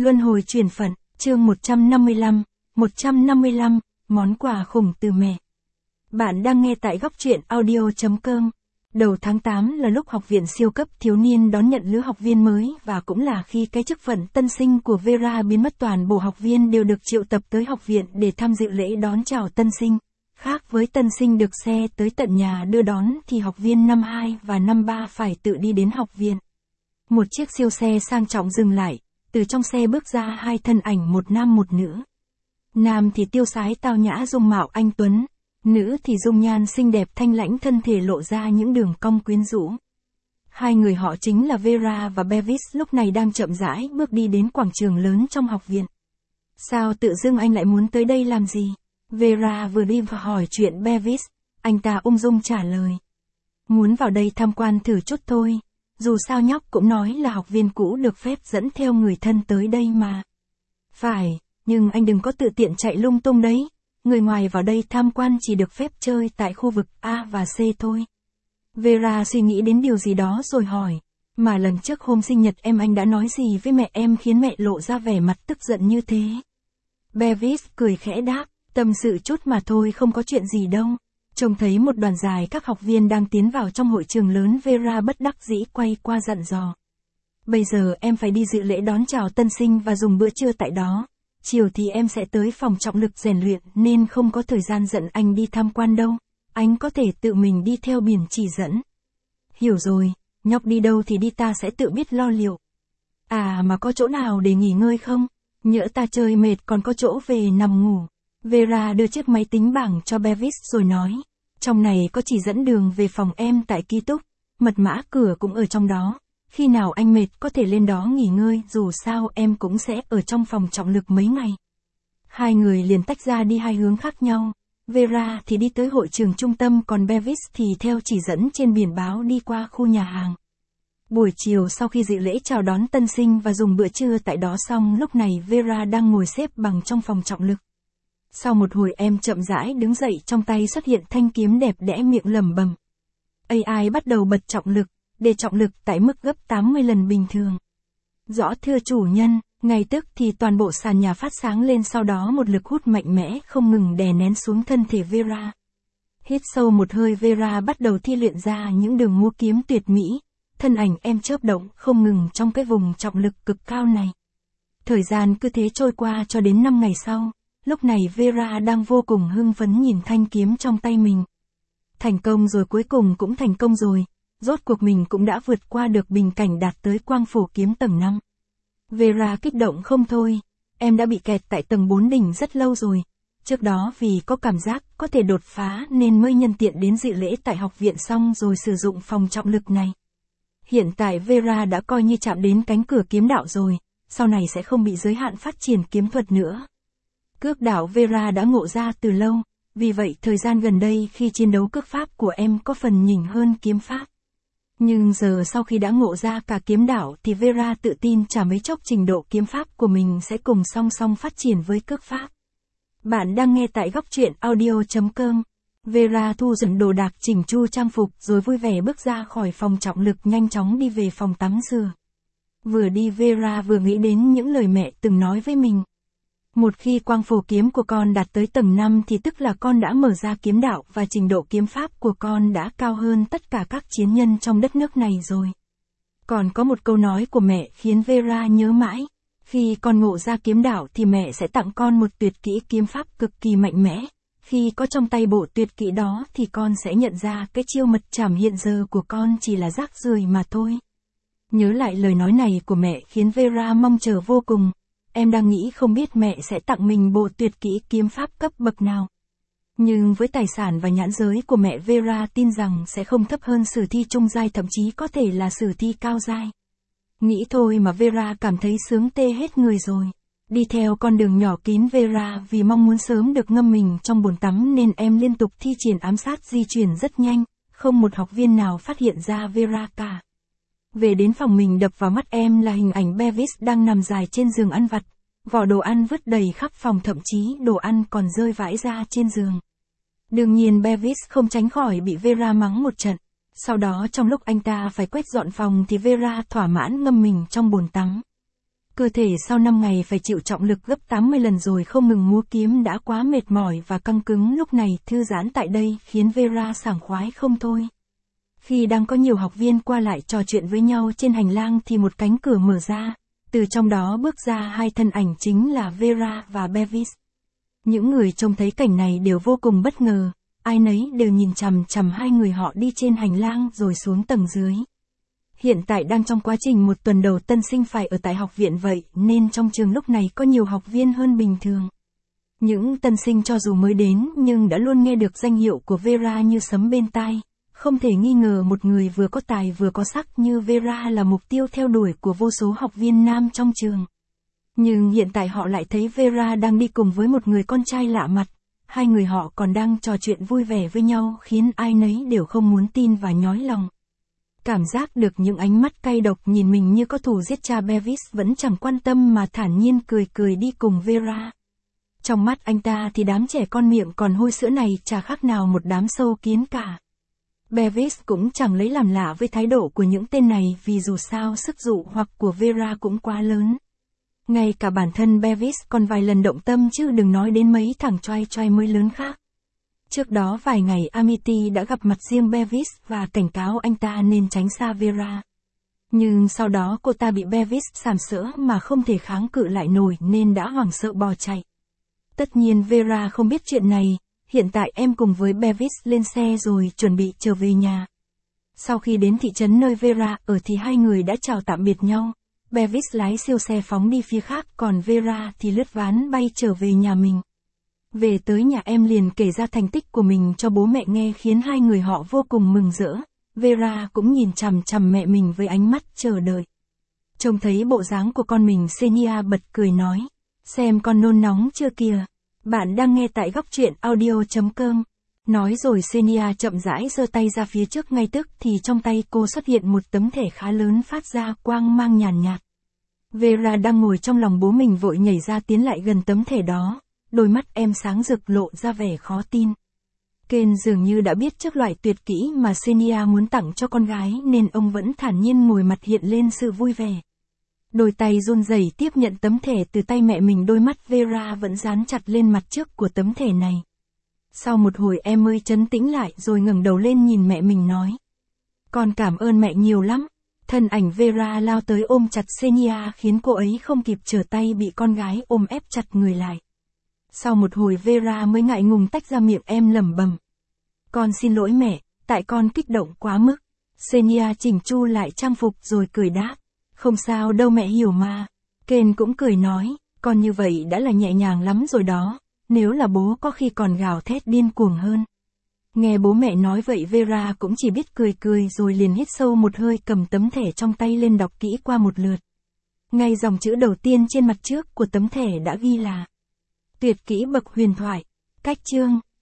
Luân hồi chuyển phận, chương 155, món quà khủng từ mẹ. Bạn đang nghe tại góc truyện audio.com. Đầu tháng 8 là lúc học viện siêu cấp thiếu niên đón nhận lứa học viên mới và cũng là khi cái chức phận tân sinh của Vera biến mất. Toàn bộ học viên đều được triệu tập tới học viện để tham dự lễ đón chào tân sinh. Khác với tân sinh được xe tới tận nhà đưa đón thì học viên năm 2 và năm 3 phải tự đi đến học viện. Một chiếc siêu xe sang trọng dừng lại, từ trong xe bước ra hai thân ảnh, một nam một nữ. Nam thì tiêu sái tao nhã dung mạo anh tuấn, nữ thì dung nhan xinh đẹp thanh lãnh, thân thể lộ ra những đường cong quyến rũ. Hai người họ chính là Vera và Bevis, lúc này đang chậm rãi bước đi đến quảng trường lớn trong học viện. Sao tự dưng anh lại muốn tới đây làm gì? Vera vừa đi vừa hỏi chuyện Bevis, anh ta ung dung trả lời. Muốn vào đây tham quan thử chút thôi, dù sao nhóc cũng nói là học viên cũ được phép dẫn theo người thân tới đây mà. Phải, nhưng anh đừng có tự tiện chạy lung tung đấy, người ngoài vào đây tham quan chỉ được phép chơi tại khu vực A và C thôi. Vera suy nghĩ đến điều gì đó rồi hỏi, mà lần trước hôm sinh nhật em anh đã nói gì với mẹ em khiến mẹ lộ ra vẻ mặt tức giận như thế? Bevis cười khẽ đáp, tâm sự chút mà thôi, không có chuyện gì đâu. Trông thấy một đoàn dài các học viên đang tiến vào trong hội trường lớn, Vera bất đắc dĩ quay qua dặn dò. Bây giờ em phải đi dự lễ đón chào tân sinh và dùng bữa trưa tại đó. Chiều thì em sẽ tới phòng trọng lực rèn luyện nên không có thời gian dẫn anh đi tham quan đâu. Anh có thể tự mình đi theo biển chỉ dẫn. Hiểu rồi, nhóc đi đâu thì đi, ta sẽ tự biết lo liệu. À mà có chỗ nào để nghỉ ngơi không? Nhỡ ta chơi mệt còn có chỗ về nằm ngủ. Vera đưa chiếc máy tính bảng cho Bevis rồi nói, trong này có chỉ dẫn đường về phòng em tại ký túc, mật mã cửa cũng ở trong đó, khi nào anh mệt có thể lên đó nghỉ ngơi, dù sao em cũng sẽ ở trong phòng trọng lực mấy ngày. Hai người liền tách ra đi hai hướng khác nhau, Vera thì đi tới hội trường trung tâm, còn Bevis thì theo chỉ dẫn trên biển báo đi qua khu nhà hàng. Buổi chiều sau khi dự lễ chào đón tân sinh và dùng bữa trưa tại đó xong, lúc này Vera đang ngồi xếp bằng trong phòng trọng lực. Sau một hồi em chậm rãi đứng dậy, trong tay xuất hiện thanh kiếm đẹp đẽ, miệng lẩm bẩm. AI bắt đầu bật trọng lực, để trọng lực tại mức gấp 80 lần bình thường. Rõ thưa chủ nhân, ngay tức thì toàn bộ sàn nhà phát sáng lên, sau đó một lực hút mạnh mẽ không ngừng đè nén xuống thân thể Vera. Hít sâu một hơi, Vera bắt đầu thi luyện ra những đường múa kiếm tuyệt mỹ, thân ảnh em chớp động không ngừng trong cái vùng trọng lực cực cao này. Thời gian cứ thế trôi qua cho đến 5 ngày sau. Lúc này Vera đang vô cùng hưng phấn nhìn thanh kiếm trong tay mình. Thành công rồi, cuối cùng cũng thành công rồi. Rốt cuộc mình cũng đã vượt qua được bình cảnh đạt tới quang phổ kiếm tầng 5. Vera kích động không thôi. Em đã bị kẹt tại tầng 4 đỉnh rất lâu rồi. Trước đó vì có cảm giác có thể đột phá nên mới nhân tiện đến dự lễ tại học viện xong rồi sử dụng phòng trọng lực này. Hiện tại Vera đã coi như chạm đến cánh cửa kiếm đạo rồi. Sau này sẽ không bị giới hạn phát triển kiếm thuật nữa. Cước đạo Vera đã ngộ ra từ lâu, vì vậy thời gian gần đây khi chiến đấu cước pháp của em có phần nhỉnh hơn kiếm pháp. Nhưng giờ sau khi đã ngộ ra cả kiếm đạo thì Vera tự tin chả mấy chốc trình độ kiếm pháp của mình sẽ cùng song song phát triển với cước pháp. Bạn đang nghe tại góc truyện audio.com. Vera thu dọn đồ đạc, chỉnh chu trang phục rồi vui vẻ bước ra khỏi phòng trọng lực, nhanh chóng đi về phòng tắm rửa. Vừa đi Vera vừa nghĩ đến những lời mẹ từng nói với mình. Một khi quang phổ kiếm của con đạt tới tầng 5 thì tức là con đã mở ra kiếm đạo và trình độ kiếm pháp của con đã cao hơn tất cả các chiến nhân trong đất nước này rồi. Còn có một câu nói của mẹ khiến Vera nhớ mãi, khi con ngộ ra kiếm đạo thì mẹ sẽ tặng con một tuyệt kỹ kiếm pháp cực kỳ mạnh mẽ. Khi có trong tay bộ tuyệt kỹ đó thì con sẽ nhận ra cái chiêu mật trảm hiện giờ của con chỉ là rác rưởi mà thôi. Nhớ lại lời nói này của mẹ khiến Vera mong chờ vô cùng. Em đang nghĩ không biết mẹ sẽ tặng mình bộ tuyệt kỹ kiếm pháp cấp bậc nào. Nhưng với tài sản và nhãn giới của mẹ, Vera tin rằng sẽ không thấp hơn sử thi trung giai, thậm chí có thể là sử thi cao giai. Nghĩ thôi mà Vera cảm thấy sướng tê hết người rồi. Đi theo con đường nhỏ kín, Vera vì mong muốn sớm được ngâm mình trong bồn tắm nên em liên tục thi triển ám sát, di chuyển rất nhanh, không một học viên nào phát hiện ra Vera cả. Về đến phòng mình, đập vào mắt em là hình ảnh Bevis đang nằm dài trên giường ăn vặt. Vỏ đồ ăn vứt đầy khắp phòng, thậm chí đồ ăn còn rơi vãi ra trên giường. Đương nhiên Bevis không tránh khỏi bị Vera mắng một trận. Sau đó trong lúc anh ta phải quét dọn phòng thì Vera thỏa mãn ngâm mình trong bồn tắm. Cơ thể sau 5 ngày phải chịu trọng lực gấp 80 lần rồi không ngừng múa kiếm đã quá mệt mỏi và căng cứng, lúc này thư giãn tại đây khiến Vera sảng khoái không thôi. Khi đang có nhiều học viên qua lại trò chuyện với nhau trên hành lang thì một cánh cửa mở ra, từ trong đó bước ra hai thân ảnh chính là Vera và Bevis. Những người trông thấy cảnh này đều vô cùng bất ngờ, ai nấy đều nhìn chằm chằm hai người họ đi trên hành lang rồi xuống tầng dưới. Hiện tại đang trong quá trình một tuần đầu tân sinh phải ở tại học viện vậy nên trong trường lúc này có nhiều học viên hơn bình thường. Những tân sinh cho dù mới đến nhưng đã luôn nghe được danh hiệu của Vera như sấm bên tai. Không thể nghi ngờ một người vừa có tài vừa có sắc như Vera là mục tiêu theo đuổi của vô số học viên nam trong trường. Nhưng hiện tại họ lại thấy Vera đang đi cùng với một người con trai lạ mặt. Hai người họ còn đang trò chuyện vui vẻ với nhau khiến ai nấy đều không muốn tin và nhói lòng. Cảm giác được những ánh mắt cay độc nhìn mình như có thù giết cha, Bevis vẫn chẳng quan tâm mà thản nhiên cười cười đi cùng Vera. Trong mắt anh ta thì đám trẻ con miệng còn hôi sữa này chả khác nào một đám sâu kiến cả. Bevis cũng chẳng lấy làm lạ với thái độ của những tên này vì dù sao sức dụ hoặc của Vera cũng quá lớn. Ngay cả bản thân Bevis còn vài lần động tâm chứ đừng nói đến mấy thằng choai choai mới lớn khác. Trước đó vài ngày Amity đã gặp mặt riêng Bevis và cảnh cáo anh ta nên tránh xa Vera. Nhưng sau đó cô ta bị Bevis sàm sỡ mà không thể kháng cự lại nổi nên đã hoảng sợ bỏ chạy. Tất nhiên Vera không biết chuyện này, hiện tại em cùng với Bevis lên xe rồi chuẩn bị trở về nhà. Sau khi đến thị trấn nơi Vera ở thì hai người đã chào tạm biệt nhau. Bevis lái siêu xe phóng đi phía khác còn Vera thì lướt ván bay trở về nhà mình. Về tới nhà em liền kể ra thành tích của mình cho bố mẹ nghe khiến hai người họ vô cùng mừng rỡ. Vera cũng nhìn chằm chằm mẹ mình với ánh mắt chờ đợi. Trông thấy bộ dáng của con mình, Xenia bật cười nói. Xem con nôn nóng chưa kìa. Bạn đang nghe tại góc truyện audio.com. Nói rồi Xenia chậm rãi giơ tay ra phía trước, ngay tức thì trong tay cô xuất hiện một tấm thẻ khá lớn phát ra quang mang nhàn nhạt. Vera đang ngồi trong lòng bố mình vội nhảy ra tiến lại gần tấm thẻ đó. Đôi mắt em sáng rực lộ ra vẻ khó tin. Ken dường như đã biết trước loại tuyệt kỹ mà Xenia muốn tặng cho con gái nên ông vẫn thản nhiên ngồi mặt hiện lên sự vui vẻ. Đôi tay run rẩy tiếp nhận tấm thẻ từ tay mẹ mình, đôi mắt Vera vẫn dán chặt lên mặt trước của tấm thẻ này. Sau một hồi em mới trấn tĩnh lại rồi ngẩng đầu lên nhìn mẹ mình nói. Con cảm ơn mẹ nhiều lắm. Thân ảnh Vera lao tới ôm chặt Xenia khiến cô ấy không kịp trở tay bị con gái ôm ép chặt người lại. Sau một hồi Vera mới ngại ngùng tách ra miệng em lẩm bẩm. Con xin lỗi mẹ, tại con kích động quá mức. Xenia chỉnh chu lại trang phục rồi cười đáp. Không sao đâu mẹ hiểu mà. Ken cũng cười nói, con như vậy đã là nhẹ nhàng lắm rồi đó, nếu là bố có khi còn gào thét điên cuồng hơn. Nghe bố mẹ nói vậy Vera cũng chỉ biết cười cười rồi liền hít sâu một hơi, cầm tấm thẻ trong tay lên đọc kỹ qua một lượt. Ngay dòng chữ đầu tiên trên mặt trước của tấm thẻ đã ghi là tuyệt kỹ bậc huyền thoại, cách chương.